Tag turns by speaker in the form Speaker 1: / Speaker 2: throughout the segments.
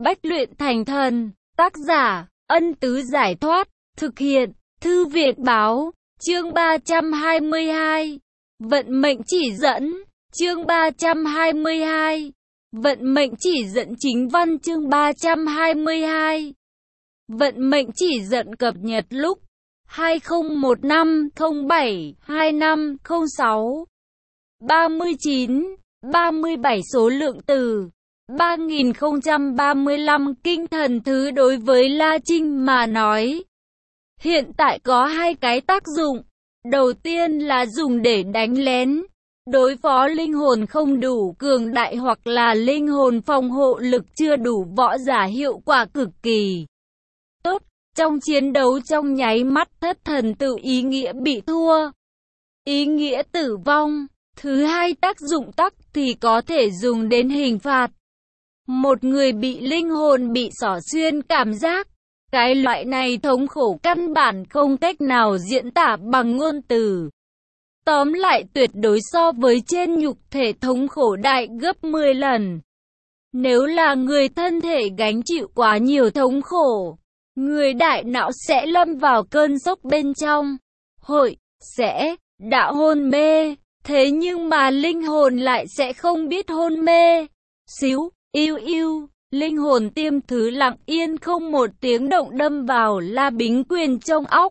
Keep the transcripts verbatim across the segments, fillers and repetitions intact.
Speaker 1: Bách luyện thành thần. Tác giả, Ân Tứ Giải Thoát. Thực hiện, Thư Việt Báo. Chương ba trăm hai mươi hai. Vận mệnh chỉ dẫn. Chương ba trăm hai mươi hai. Vận mệnh chỉ dẫn chính văn. Chương ba trăm hai mươi hai. Vận mệnh chỉ dẫn cập nhật lúc hai không một năm không bảy hai năm không sáu. ba mươi chín, ba mươi bảy số lượng từ ba nghìn không trăm ba mươi lăm. Kinh thần thứ đối với La Trinh mà nói, hiện tại có hai cái tác dụng. Đầu tiên là dùng để đánh lén, đối phó linh hồn không đủ cường đại hoặc là linh hồn phòng hộ lực chưa đủ võ giả, hiệu quả cực kỳ tốt. Trong chiến đấu trong nháy mắt thất thần tự ý nghĩa bị thua, ý nghĩa tử vong. Thứ hai tác dụng tắc thì có thể dùng đến hình phạt. Một người bị linh hồn bị xỏ xuyên cảm giác, cái loại này thống khổ căn bản không cách nào diễn tả bằng ngôn từ. Tóm lại tuyệt đối so với trên nhục thể thống khổ đại gấp mười lần. Nếu là người thân thể gánh chịu quá nhiều thống khổ, người đại não sẽ lâm vào cơn sốc bên trong, hội, sẽ, đã hôn mê. Thế nhưng mà linh hồn lại sẽ không biết hôn mê. Xíu, yêu yêu, linh hồn tiêm thứ lặng yên không một tiếng động đâm vào La Bính Quyền trong óc.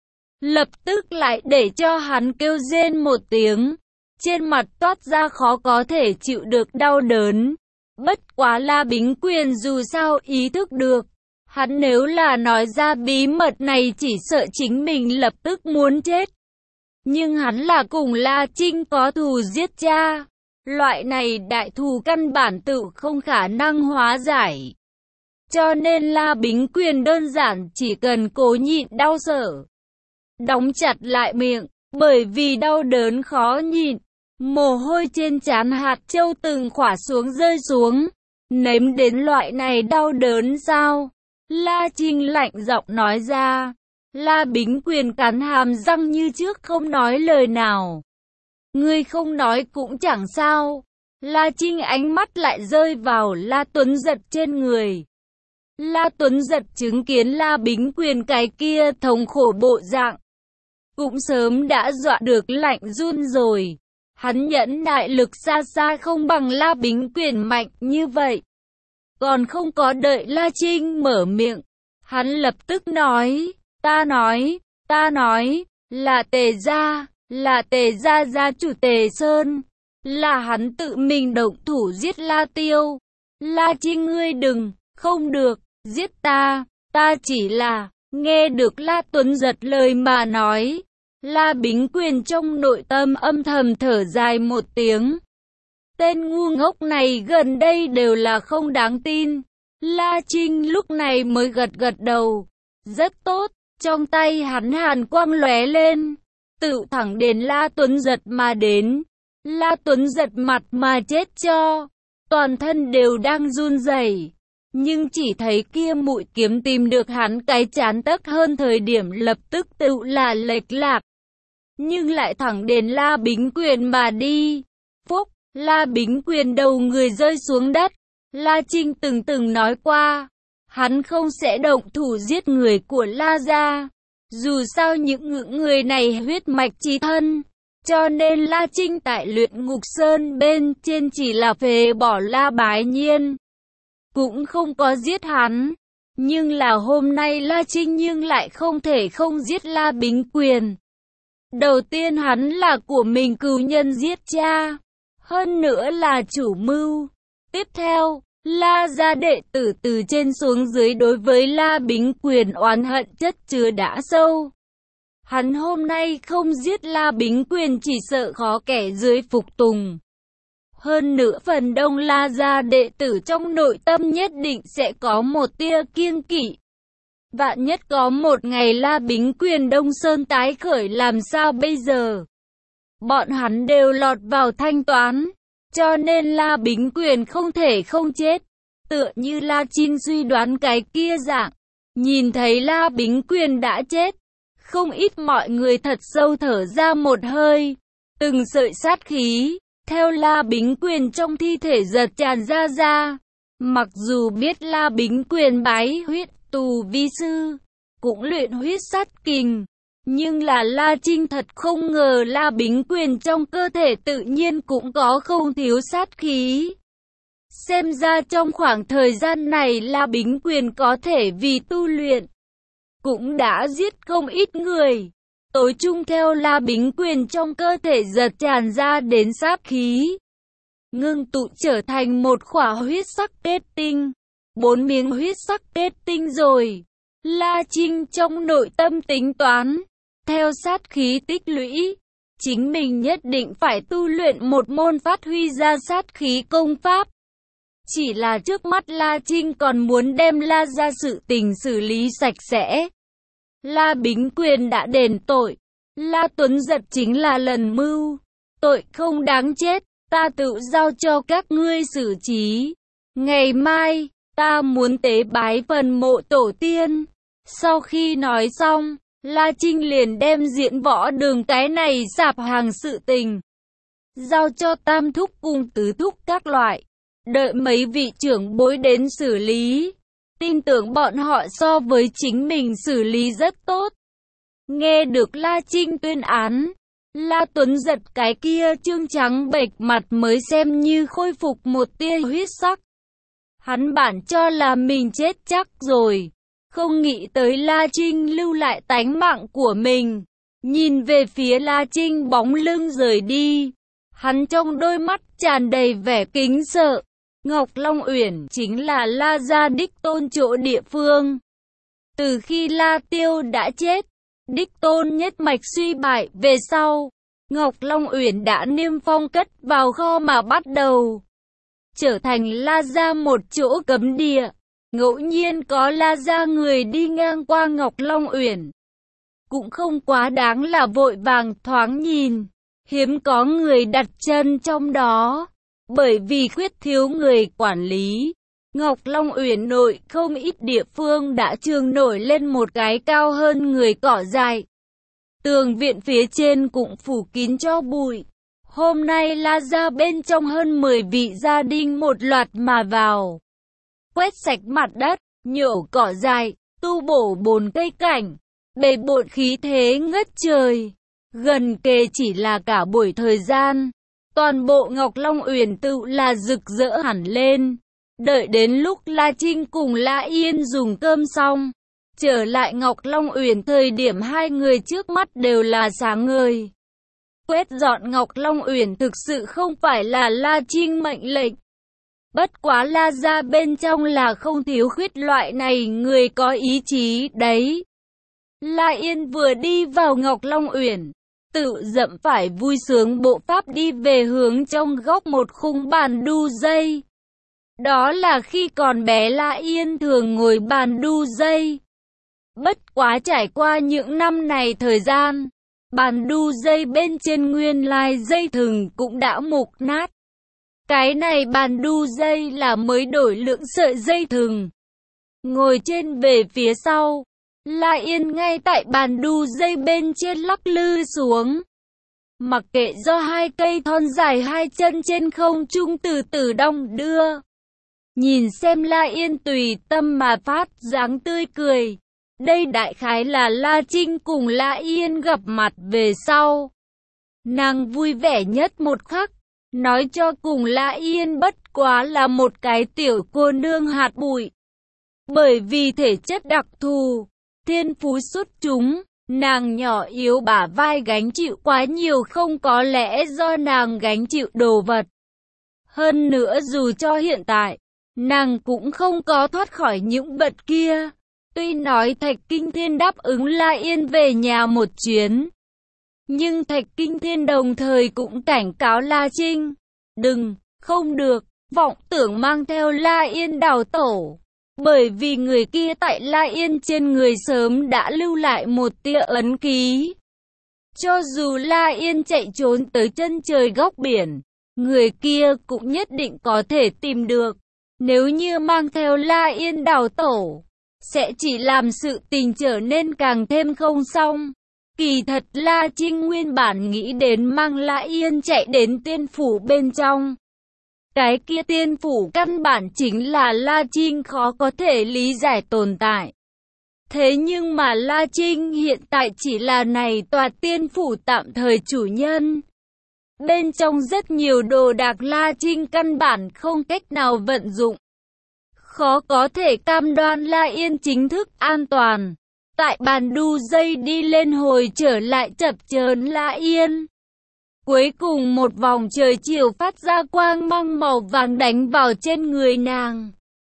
Speaker 1: Lập tức lại để cho hắn kêu rên một tiếng, trên mặt toát ra khó có thể chịu được đau đớn. Bất quá La Bính Quyền dù sao ý thức được, hắn nếu là nói ra bí mật này chỉ sợ chính mình lập tức muốn chết. Nhưng hắn là cùng La Trinh có thù giết cha, loại này đại thù căn bản tự không khả năng hóa giải. Cho nên La Bính Quyền đơn giản chỉ cần cố nhịn đau sở, đóng chặt lại miệng, bởi vì đau đớn khó nhịn. Mồ hôi trên trán hạt châu từng khỏa xuống rơi xuống. Nếm đến loại này đau đớn sao? La Trinh lạnh giọng nói ra. La Bính Quyền cắn hàm răng như trước không nói lời nào. Ngươi không nói cũng chẳng sao. La Trinh ánh mắt lại rơi vào La Tuấn Giật trên người. La Tuấn Giật chứng kiến La Bính Quyền cái kia thống khổ bộ dạng, cũng sớm đã dọa được lạnh run rồi. Hắn nhẫn nại lực xa xa không bằng La Bính Quyền mạnh như vậy. Còn không có đợi La Trinh mở miệng, hắn lập tức nói, ta nói, ta nói, là Tề gia, là Tề gia gia chủ Tề Sơn, là hắn tự mình động thủ giết La Tiêu. La Trinh ngươi đừng, không được, giết ta, ta chỉ là, nghe được La Tuấn Giật lời mà nói. La Bính Quyền trong nội tâm âm thầm thở dài một tiếng. Tên ngu ngốc này gần đây đều là không đáng tin. La Trinh lúc này mới gật gật đầu. Rất tốt, trong tay hắn hàn quang lóe lên, tự thẳng đến La Tuấn Giật mà đến. La Tuấn Giật mặt mà chết cho, toàn thân đều đang run rẩy. Nhưng chỉ thấy kia mũi kiếm tìm được hắn cái chán tấc hơn thời điểm lập tức tự là lệch lạc, nhưng lại thẳng đến La Bính Quyền mà đi. Phúc, La Bính Quyền đầu người rơi xuống đất. La Trinh từng từng nói qua, hắn không sẽ động thủ giết người của La gia. Dù sao những người này huyết mạch chí thân, cho nên La Trinh tại Luyện Ngục Sơn bên trên chỉ là phế bỏ La Bái Nhiên, cũng không có giết hắn. Nhưng là hôm nay La Trinh nhưng lại không thể không giết La Bính Quyền. Đầu tiên hắn là của mình cừu nhân giết cha, hơn nữa là chủ mưu. Tiếp theo, La gia đệ tử từ trên xuống dưới đối với La Bính Quyền oán hận chất chứa đã sâu. Hắn hôm nay không giết La Bính Quyền chỉ sợ khó kẻ dưới phục tùng. Hơn nữa phần đông La gia đệ tử trong nội tâm nhất định sẽ có một tia kiêng kỵ. Vạn nhất có một ngày La Bính Quyền Đông Sơn tái khởi làm sao bây giờ? Bọn hắn đều lọt vào thanh toán, cho nên La Bính Quyền không thể không chết. Tựa như La Trinh suy đoán cái kia dạng, nhìn thấy La Bính Quyền đã chết, không ít mọi người thật sâu thở ra một hơi. Từng sợi sát khí theo La Bính Quyền trong thi thể giật tràn ra ra. Mặc dù biết La Bính Quyền bái huyết tù vi sư, cũng luyện huyết sát kình, nhưng là La Trinh thật không ngờ La Bính Quyền trong cơ thể tự nhiên cũng có không thiếu sát khí. Xem ra trong khoảng thời gian này La Bính Quyền có thể vì tu luyện, cũng đã giết không ít người. Tối chung theo La Bính Quyền trong cơ thể giật tràn ra đến sát khí, ngưng tụ trở thành một khỏa huyết sắc kết tinh. Bốn miếng huyết sắc kết tinh rồi. La Trinh trong nội tâm tính toán, theo sát khí tích lũy, chính mình nhất định phải tu luyện một môn phát huy ra sát khí công pháp. Chỉ là trước mắt La Trinh còn muốn đem La ra sự tình xử lý sạch sẽ. La Bính Quyền đã đền tội, La Tuấn Giật chính là lần mưu, tội không đáng chết, ta tự giao cho các ngươi xử trí. Ngày mai, ta muốn tế bái phần mộ tổ tiên. Sau khi nói xong, La Trinh liền đem Diễn Võ Đường cái này sạp hàng sự tình giao cho tam thúc cùng tứ thúc các loại, đợi mấy vị trưởng bối đến xử lý. Tin tưởng bọn họ so với chính mình xử lý rất tốt. Nghe được La Trinh tuyên án, La Tuấn Giật cái kia trương trắng bệch mặt mới xem như khôi phục một tia huyết sắc. Hắn bản cho là mình chết chắc rồi, không nghĩ tới La Trinh lưu lại tánh mạng của mình. Nhìn về phía La Trinh bóng lưng rời đi, hắn trong đôi mắt tràn đầy vẻ kính sợ. Ngọc Long Uyển chính là La gia đích tôn chỗ địa phương. Từ khi La Tiêu đã chết, đích tôn nhất mạch suy bại về sau, Ngọc Long Uyển đã niêm phong cất vào kho mà bắt đầu trở thành La gia một chỗ cấm địa. Ngẫu nhiên có La gia người đi ngang qua Ngọc Long Uyển, cũng không quá đáng là vội vàng thoáng nhìn, hiếm có người đặt chân trong đó. Bởi vì khuyết thiếu người quản lý, Ngọc Long Uyển nội không ít địa phương đã trường nổi lên một cái cao hơn người cỏ dại. Tường viện phía trên cũng phủ kín cho bụi. Hôm nay La gia bên trong hơn mười vị gia đình một loạt mà vào, quét sạch mặt đất, nhổ cỏ dại, tu bổ bồn cây cảnh, bề bộn khí thế ngất trời. Gần kề chỉ là cả buổi thời gian, toàn bộ Ngọc Long Uyển tự là rực rỡ hẳn lên. Đợi đến lúc La Trinh cùng La Yên dùng cơm xong, trở lại Ngọc Long Uyển thời điểm hai người trước mắt đều là sáng ngời. Quét dọn Ngọc Long Uyển thực sự không phải là La Trinh mệnh lệnh. Bất quá La gia bên trong là không thiếu khuyết loại này người có ý chí đấy. La Yên vừa đi vào Ngọc Long Uyển, tự dậm phải vui sướng bộ pháp đi về hướng trong góc một khung bàn đu dây. Đó là khi còn bé La Yên thường ngồi bàn đu dây. Bất quá trải qua những năm này thời gian, bàn đu dây bên trên nguyên lai dây thừng cũng đã mục nát. Cái này bàn đu dây là mới đổi lượng sợi dây thừng. Ngồi trên về phía sau, La Yên ngay tại bàn đu dây bên trên lắc lư xuống. Mặc kệ do hai cây thon dài hai chân trên không trung từ từ đong đưa. Nhìn xem La Yên tùy tâm mà phát dáng tươi cười. Đây đại khái là La Trinh cùng La Yên gặp mặt về sau, nàng vui vẻ nhất một khắc. Nói cho cùng La Yên bất quá là một cái tiểu cô nương hạt bụi. Bởi vì thể chất đặc thù, thiên phú xuất chúng, nàng nhỏ yếu bả vai gánh chịu quá nhiều không có lẽ do nàng gánh chịu đồ vật. Hơn nữa dù cho hiện tại, nàng cũng không có thoát khỏi những vật kia. Tuy nói Thạch Kinh Thiên đáp ứng La Yên về nhà một chuyến, nhưng Thạch Kinh Thiên đồng thời cũng cảnh cáo La Trinh, đừng, không được, vọng tưởng mang theo La Yên đào tổ. Bởi vì người kia tại La Yên trên người sớm đã lưu lại một tia ấn ký. Cho dù La Yên chạy trốn tới chân trời góc biển, người kia cũng nhất định có thể tìm được. Nếu như mang theo La Yên đào tổ, sẽ chỉ làm sự tình trở nên càng thêm không xong. Kỳ thật La Trinh nguyên bản nghĩ đến mang La Yên chạy đến tiên phủ bên trong, Cái kia tiên phủ căn bản chính là La Trinh khó có thể lý giải tồn tại. Thế nhưng mà La Trinh hiện tại chỉ là này tòa tiên phủ tạm thời chủ nhân. Bên trong rất nhiều đồ đạc La Trinh căn bản không cách nào vận dụng. Khó có thể cam đoan La Yên chính thức an toàn. Tại bàn đu dây đi lên hồi trở lại chập chờn La Yên. Cuối cùng một vòng trời chiều phát ra quang mang màu vàng đánh vào trên người nàng.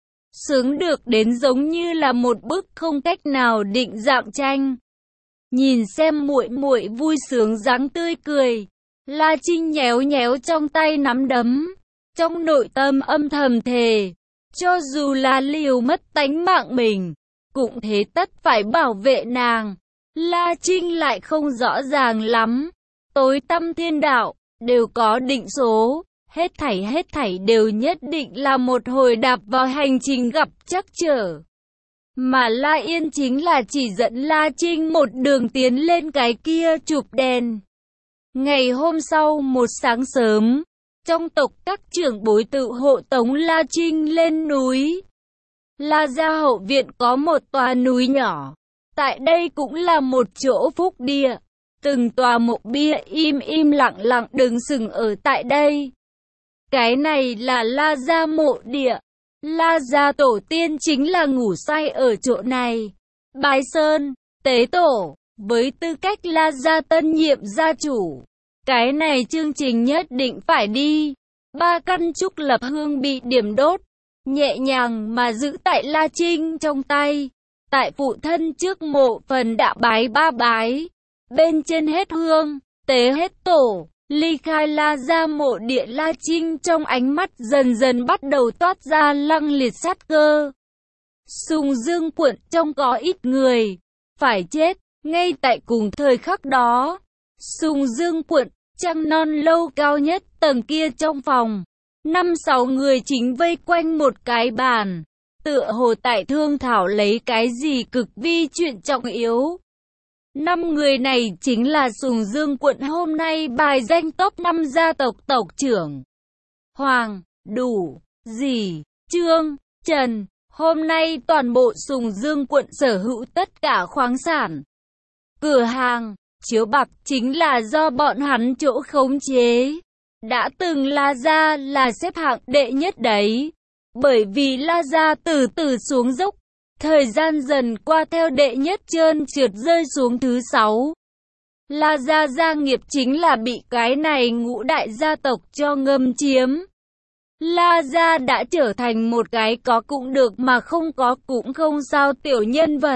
Speaker 1: Sướng được đến giống như là một bức không cách nào định dạng tranh. Nhìn xem muội muội vui sướng dáng tươi cười, La Trinh nhéo nhéo trong tay nắm đấm, trong nội tâm âm thầm thề, cho dù là liều mất tánh mạng mình, cũng thế tất phải bảo vệ nàng. La Trinh lại không rõ ràng lắm, tối tăm thiên đạo đều có định số. Hết thảy hết thảy đều nhất định là một hồi đạp vào hành trình gặp trắc trở. Mà La Yên chính là chỉ dẫn La Trinh một đường tiến lên cái kia chụp đèn. Ngày hôm sau một sáng sớm, trong tộc các trưởng bối tự hộ tống La Trinh lên núi. La gia hậu viện có một tòa núi nhỏ. Tại đây cũng là một chỗ phúc địa. Từng tòa mộ bia im im lặng lặng đứng sừng ở tại đây. Cái này là La gia mộ địa. La gia tổ tiên chính là ngủ say ở chỗ này. Bái sơn, tế tổ, với tư cách La gia tân nhiệm gia chủ. Cái này chương trình nhất định phải đi. Ba căn trúc lập hương bị điểm đốt, nhẹ nhàng mà giữ tại La Trinh trong tay. Tại phụ thân trước mộ phần đã bái ba bái. Bên trên hết hương, tế hết tổ. Ly khai La gia mộ địa, La Trinh trong ánh mắt dần dần bắt đầu toát ra lăng liệt sát cơ. Sùng Dương quận trong có ít người phải chết. Ngay tại cùng thời khắc đó, Sùng Dương quận, trăng non lâu cao nhất tầng kia trong phòng, năm sáu người chính vây quanh một cái bàn, tựa hồ tại thương thảo lấy cái gì cực vi chuyện trọng yếu. Năm người này chính là Sùng Dương quận hôm nay bài danh top năm gia tộc tộc trưởng. Hoàng, Đủ, Dì, Trương, Trần. Hôm nay toàn bộ Sùng Dương quận sở hữu tất cả khoáng sản, cửa hàng, chiếu bạc chính là do bọn hắn chỗ khống chế. Đã từng La gia là xếp hạng đệ nhất đấy. Bởi vì La gia từ từ xuống dốc, thời gian dần qua theo đệ nhất trơn trượt rơi xuống thứ sáu. La gia gia nghiệp chính là bị cái này ngũ đại gia tộc cho ngâm chiếm. La gia đã trở thành một cái có cũng được mà không có cũng không sao tiểu nhân vật.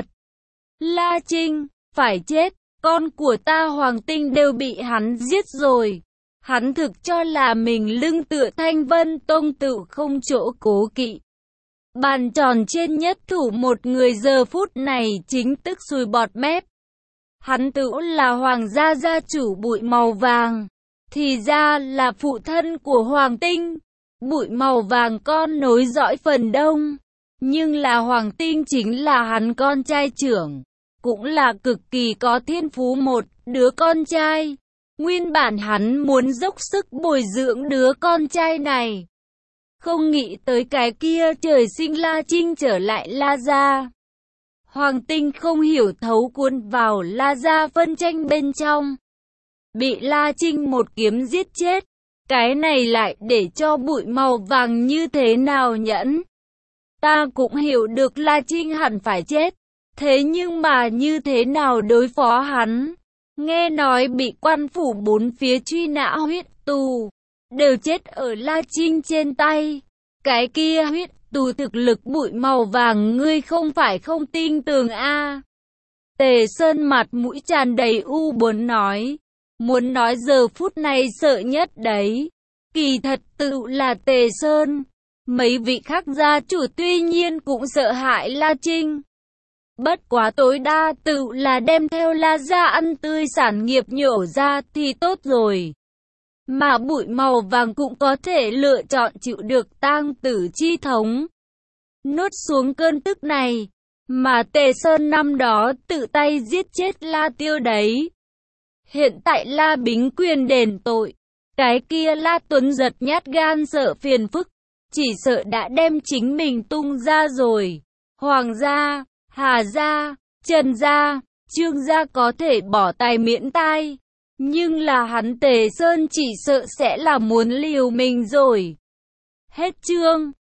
Speaker 1: La Trinh, phải chết, con của ta Hoàng Tinh đều bị hắn giết rồi. Hắn thực cho là mình lưng tựa Thanh Vân Tông tự không chỗ cố kỵ. Bàn tròn trên nhất thủ một người giờ phút này chính tức sùi bọt mép. Hắn tự là Hoàng gia gia chủ Bụi Màu Vàng, thì ra là phụ thân của Hoàng Tinh. Bụi Màu Vàng con nối dõi phần đông, nhưng là Hoàng Tinh chính là hắn con trai trưởng, cũng là cực kỳ có thiên phú một đứa con trai. Nguyên bản hắn muốn dốc sức bồi dưỡng đứa con trai này. Không nghĩ tới cái kia trời sinh La Trinh trở lại La gia. Hoàng Tinh không hiểu thấu cuốn vào La gia phân tranh bên trong. Bị La Trinh một kiếm giết chết. Cái này lại để cho Bụi Màu Vàng như thế nào nhẫn. Ta cũng hiểu được La Trinh hẳn phải chết. Thế nhưng mà như thế nào đối phó hắn? Nghe nói bị quan phủ bốn phía truy nã huyết tù, đều chết ở La Trinh trên tay. Cái kia huyết tù thực lực Bụi Màu Vàng ngươi không phải không tin tưởng a? À. Tề Sơn mặt mũi tràn đầy u buồn nói. Muốn nói giờ phút này sợ nhất đấy. Kỳ thật tự là Tề Sơn. Mấy vị khác gia chủ tuy nhiên cũng sợ hãi La Trinh. Bất quá tối đa tự là đem theo La gia ăn tươi sản nghiệp nhổ ra thì tốt rồi. Mà Bụi Màu Vàng cũng có thể lựa chọn chịu được tang tử chi thống. Nuốt xuống cơn tức này. Mà Tề Sơn năm đó tự tay giết chết La Tiêu đấy. Hiện tại La Bính quyền đền tội. Cái kia La Tuấn giật nhát gan sợ phiền phức, chỉ sợ đã đem chính mình tung ra rồi. Hoàng gia, Hà gia, Trần gia, Trương gia có thể bỏ tài miễn tai, nhưng là hắn Tề Sơn chỉ sợ sẽ là muốn liều mình rồi. Hết chương.